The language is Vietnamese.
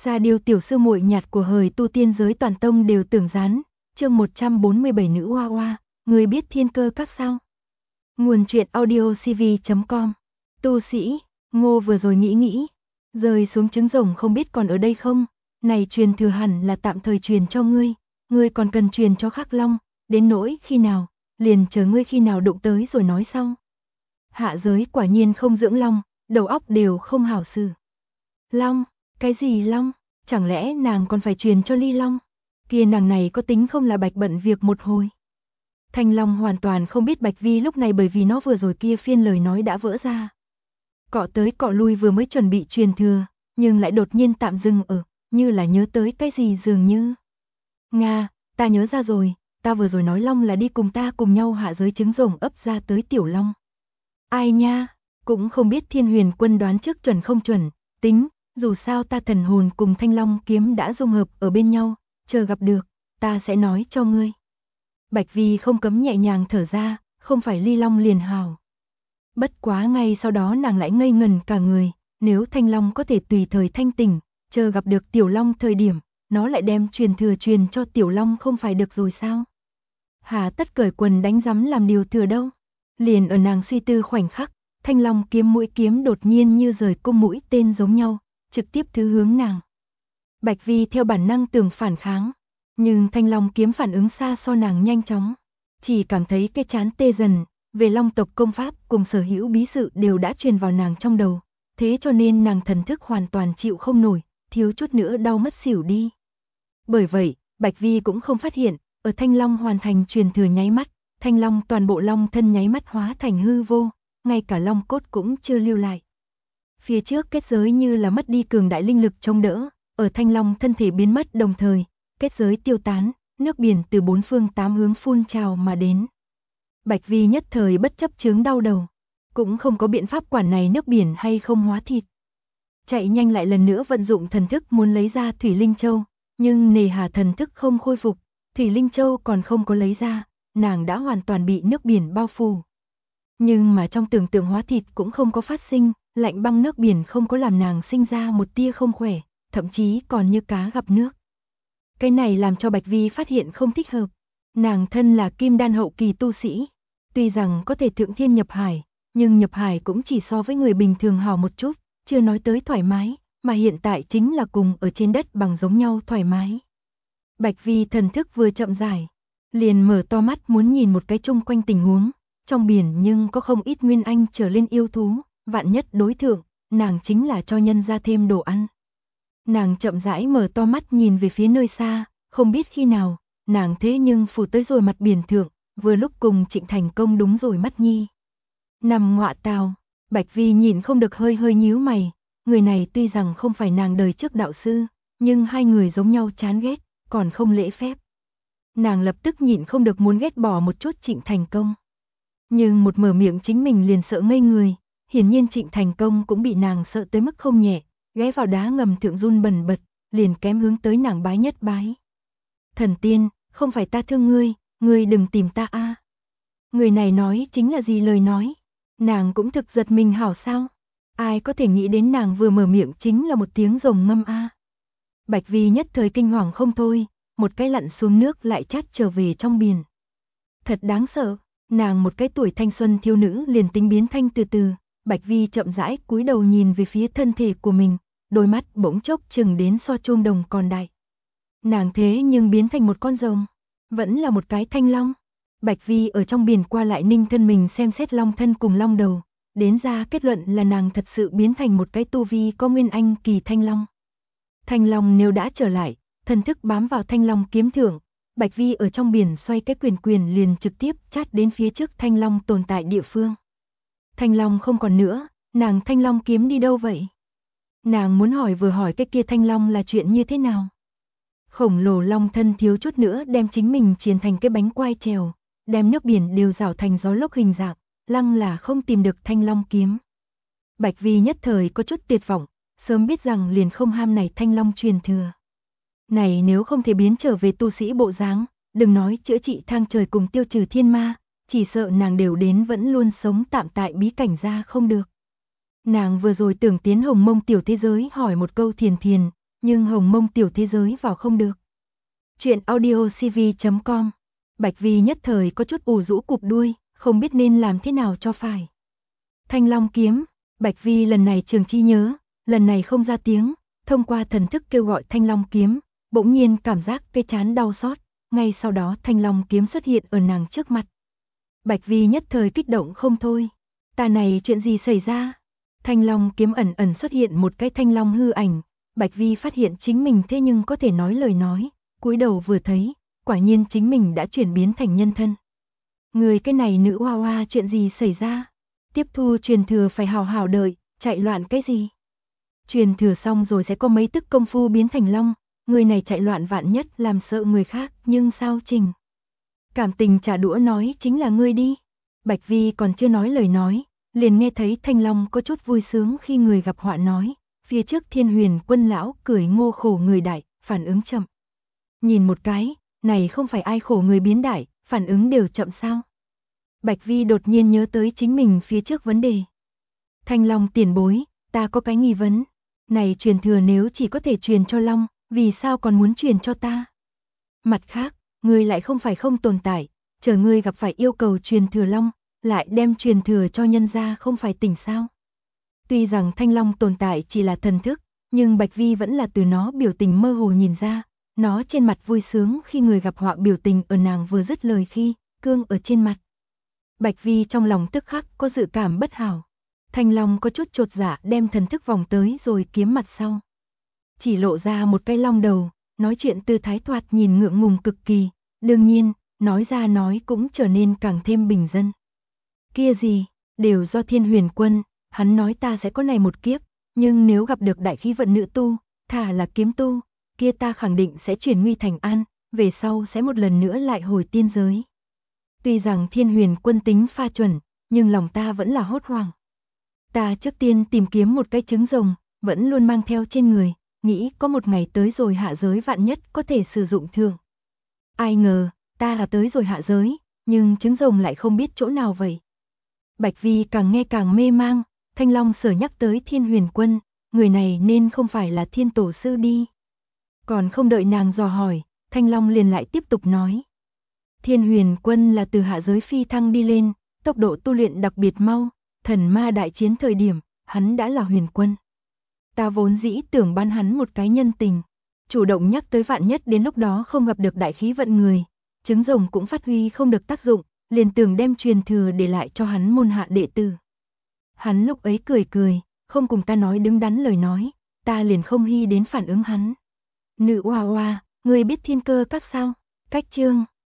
Sa Điêu tiểu sư muội nhạt của hời tu tiên giới toàn tông đều tưởng gián, chương 147 nữ hoa hoa, người biết thiên cơ các sao? Nguồn truyện audio cv.com. Tu sĩ, Ngô vừa rồi nghĩ, rơi xuống trứng rồng không biết còn ở đây không, này truyền thừa hẳn là tạm thời truyền cho ngươi còn cần truyền cho Khắc Long, đến nỗi khi nào, liền chờ ngươi khi nào đụng tới rồi nói sau. Hạ giới quả nhiên không dưỡng long, đầu óc đều không hảo xử. Long, cái gì long? Chẳng lẽ nàng còn phải truyền cho Ly Long? Kia nàng này có tính không là bạch bận việc một hồi. Thanh Long hoàn toàn không biết Bạch Vi lúc này bởi vì nó vừa rồi kia phiên lời nói đã vỡ ra. Cọ tới cọ lui vừa mới chuẩn bị truyền thừa, nhưng lại đột nhiên tạm dừng ở, như là nhớ tới cái gì dường như. Nga, ta nhớ ra rồi, ta vừa rồi nói Long là đi cùng ta cùng nhau hạ giới trứng rồng ấp ra tới tiểu Long. Ai nha, cũng không biết Thiên Huyền Quân đoán trước chuẩn không chuẩn, tính, dù sao ta thần hồn cùng Thanh Long kiếm đã dung hợp ở bên nhau, chờ gặp được, ta sẽ nói cho ngươi. Bạch Vi không cấm nhẹ nhàng thở ra, không phải Ly Long liền hào. Bất quá ngay sau đó nàng lại ngây ngần cả người, nếu Thanh Long có thể tùy thời thanh tỉnh, chờ gặp được Tiểu Long thời điểm, nó lại đem truyền thừa truyền cho Tiểu Long không phải được rồi sao? Hà tất cởi quần đánh rắm làm điều thừa đâu. Liền ở nàng suy tư khoảnh khắc, Thanh Long kiếm mũi kiếm đột nhiên như rời cung mũi tên giống nhau, trực tiếp thứ hướng nàng. Bạch Vi theo bản năng tưởng phản kháng, nhưng Thanh Long kiếm phản ứng xa so nàng nhanh chóng, chỉ cảm thấy cái chán tê dần, về Long tộc công pháp cùng sở hữu bí sự đều đã truyền vào nàng trong đầu, thế cho nên nàng thần thức hoàn toàn chịu không nổi, thiếu chút nữa đau mất xỉu đi. Bởi vậy, Bạch Vi cũng không phát hiện, ở Thanh Long hoàn thành truyền thừa nháy mắt, Thanh Long toàn bộ Long thân nháy mắt hóa thành hư vô, ngay cả Long cốt cũng chưa lưu lại. Phía trước kết giới như là mất đi cường đại linh lực chống đỡ, ở Thanh Long thân thể biến mất đồng thời, kết giới tiêu tán, nước biển từ bốn phương tám hướng phun trào mà đến. Bạch Vi nhất thời bất chấp chướng đau đầu, cũng không có biện pháp quản này nước biển hay không hóa thịt. Chạy nhanh lại lần nữa vận dụng thần thức muốn lấy ra Thủy Linh Châu, nhưng nề hà thần thức không khôi phục, Thủy Linh Châu còn không có lấy ra, nàng đã hoàn toàn bị nước biển bao phủ. Nhưng mà trong tưởng tượng hóa thịt cũng không có phát sinh, lạnh băng nước biển không có làm nàng sinh ra một tia không khỏe, thậm chí còn như cá gặp nước. Cái này làm cho Bạch Vi phát hiện không thích hợp. Nàng thân là kim đan hậu kỳ tu sĩ, tuy rằng có thể thượng thiên nhập hải, nhưng nhập hải cũng chỉ so với người bình thường hào một chút, chưa nói tới thoải mái, mà hiện tại chính là cùng ở trên đất bằng giống nhau thoải mái. Bạch Vi thần thức vừa chậm rãi, liền mở to mắt muốn nhìn một cái chung quanh tình huống, trong biển nhưng có không ít nguyên anh trở lên yêu thú, vạn nhất đối thượng, nàng chính là cho nhân ra thêm đồ ăn. Nàng chậm rãi mở to mắt nhìn về phía nơi xa, không biết khi nào, nàng thế nhưng phủ tới rồi mặt biển thượng, vừa lúc cùng Trịnh Thành Công đúng rồi mắt nhi. Nằm ngọa tào, Bạch Vi nhìn không được hơi hơi nhíu mày, người này tuy rằng không phải nàng đời trước đạo sư, nhưng hai người giống nhau chán ghét, còn không lễ phép. Nàng lập tức nhịn không được muốn ghét bỏ một chút Trịnh Thành Công. Nhưng một mở miệng chính mình liền sợ ngây người, hiển nhiên Trịnh Thành Công cũng bị nàng sợ tới mức không nhẹ, ghé vào đá ngầm thượng run bần bật, liền kém hướng tới nàng bái nhất bái. Thần tiên, không phải ta thương ngươi đừng tìm ta a. Người này nói chính là gì lời nói? Nàng cũng thực giật mình hảo sao? Ai có thể nghĩ đến nàng vừa mở miệng chính là một tiếng rồng ngâm a. Bạch Vi nhất thời kinh hoàng không thôi, một cái lặn xuống nước lại chát trở về trong biển. Thật đáng sợ, nàng một cái tuổi thanh xuân thiếu nữ liền tính biến thanh từ từ, Bạch Vi chậm rãi cúi đầu nhìn về phía thân thể của mình, đôi mắt bỗng chốc chừng đến so chuông đồng còn đại. Nàng thế nhưng biến thành một con rồng, vẫn là một cái thanh long. Bạch Vi ở trong biển qua lại ninh thân mình xem xét long thân cùng long đầu, đến ra kết luận là nàng thật sự biến thành một cái tu vi có nguyên anh kỳ thanh long. Thanh long nếu đã trở lại, thần thức bám vào thanh long kiếm thượng, Bạch Vi ở trong biển xoay cái quyền liền trực tiếp chát đến phía trước thanh long tồn tại địa phương. Thanh long không còn nữa, nàng thanh long kiếm đi đâu vậy? Nàng muốn hỏi vừa hỏi cái kia thanh long là chuyện như thế nào? Khổng lồ long thân thiếu chút nữa đem chính mình chiến thành cái bánh quai trèo, đem nước biển đều rảo thành gió lốc hình dạng, lăng là không tìm được thanh long kiếm. Bạch Vi nhất thời có chút tuyệt vọng, sớm biết rằng liền không ham này thanh long truyền thừa. Này nếu không thể biến trở về tu sĩ bộ dáng, đừng nói chữa trị thang trời cùng tiêu trừ thiên ma, chỉ sợ nàng đều đến vẫn luôn sống tạm tại bí cảnh ra không được. Nàng vừa rồi tưởng tiến Hồng Mông tiểu thế giới hỏi một câu thiền, nhưng hồng mông tiểu thế giới vào không được. Chuyện audio cv.com. Bạch Vi nhất thời có chút ù rũ cụp đuôi, không biết nên làm thế nào cho phải. Thanh Long kiếm, Bạch Vi lần này trường chi nhớ, lần này không ra tiếng, thông qua thần thức kêu gọi Thanh Long kiếm, bỗng nhiên cảm giác cái trán đau xót, ngay sau đó Thanh Long kiếm xuất hiện ở nàng trước mặt. Bạch Vi nhất thời kích động không thôi. Ta này chuyện gì xảy ra? Thanh Long kiếm ẩn ẩn xuất hiện một cái thanh long hư ảnh, Bạch Vi phát hiện chính mình thế nhưng có thể nói lời nói, cúi đầu vừa thấy, quả nhiên chính mình đã chuyển biến thành nhân thân. Người cái này nữ hoa hoa chuyện gì xảy ra? Tiếp thu truyền thừa phải hào hào đợi, chạy loạn cái gì? Truyền thừa xong rồi sẽ có mấy tức công phu biến thành long, người này chạy loạn vạn nhất làm sợ người khác, nhưng sao Trình? Cảm tình trả đũa nói chính là ngươi đi. Bạch Vi còn chưa nói lời nói, liền nghe thấy Thanh Long có chút vui sướng khi người gặp họa nói, phía trước Thiên Huyền Quân lão cười ngô khổ người đại, phản ứng chậm. Nhìn một cái, này không phải ai khổ người biến đại, phản ứng đều chậm sao? Bạch Vi đột nhiên nhớ tới chính mình phía trước vấn đề. Thanh Long tiền bối, ta có cái nghi vấn, này truyền thừa nếu chỉ có thể truyền cho Long, vì sao còn muốn truyền cho ta? Mặt khác, ngươi lại không phải không tồn tại, chờ ngươi gặp phải yêu cầu truyền thừa Long, lại đem truyền thừa cho nhân gia không phải tỉnh sao? Tuy rằng Thanh Long tồn tại chỉ là thần thức, nhưng Bạch Vi vẫn là từ nó biểu tình mơ hồ nhìn ra, nó trên mặt vui sướng khi người gặp họa biểu tình ở nàng vừa dứt lời khi, cương ở trên mặt. Bạch Vi trong lòng tức khắc có dự cảm bất hảo. Thanh Long có chút chột dạ đem thần thức vòng tới rồi kiếm mặt sau. Chỉ lộ ra một cái long đầu, nói chuyện tư thái thoạt nhìn ngượng ngùng cực kỳ, đương nhiên, nói ra nói cũng trở nên càng thêm bình dân. Kia gì, đều do Thiên Huyền Quân, hắn nói ta sẽ có này một kiếp, nhưng nếu gặp được đại khí vận nữ tu, thà là kiếm tu, kia ta khẳng định sẽ chuyển nguy thành an, về sau sẽ một lần nữa lại hồi tiên giới. Tuy rằng Thiên Huyền Quân tính pha chuẩn, nhưng lòng ta vẫn là hốt hoảng. Ta trước tiên tìm kiếm một cái trứng rồng, vẫn luôn mang theo trên người, nghĩ có một ngày tới rồi hạ giới vạn nhất có thể sử dụng thường. Ai ngờ, ta là tới rồi hạ giới, nhưng trứng rồng lại không biết chỗ nào vậy. Bạch Vi càng nghe càng mê mang, Thanh Long sở nhắc tới Thiên Huyền Quân, người này nên không phải là Thiên Tổ Sư đi. Còn không đợi nàng dò hỏi, Thanh Long liền lại tiếp tục nói. Thiên Huyền Quân là từ hạ giới phi thăng đi lên, tốc độ tu luyện đặc biệt mau, thần ma đại chiến thời điểm, hắn đã là huyền quân. Ta vốn dĩ tưởng ban hắn một cái nhân tình, chủ động nhắc tới vạn nhất đến lúc đó không gặp được đại khí vận người, trứng rồng cũng phát huy không được tác dụng, liền tưởng đem truyền thừa để lại cho hắn môn hạ đệ tử. Hắn lúc ấy cười cười, không cùng ta nói đứng đắn lời nói, ta liền không hy đến phản ứng hắn. Nữ oa oa, người biết Thiên Cơ Các sao? Cách chương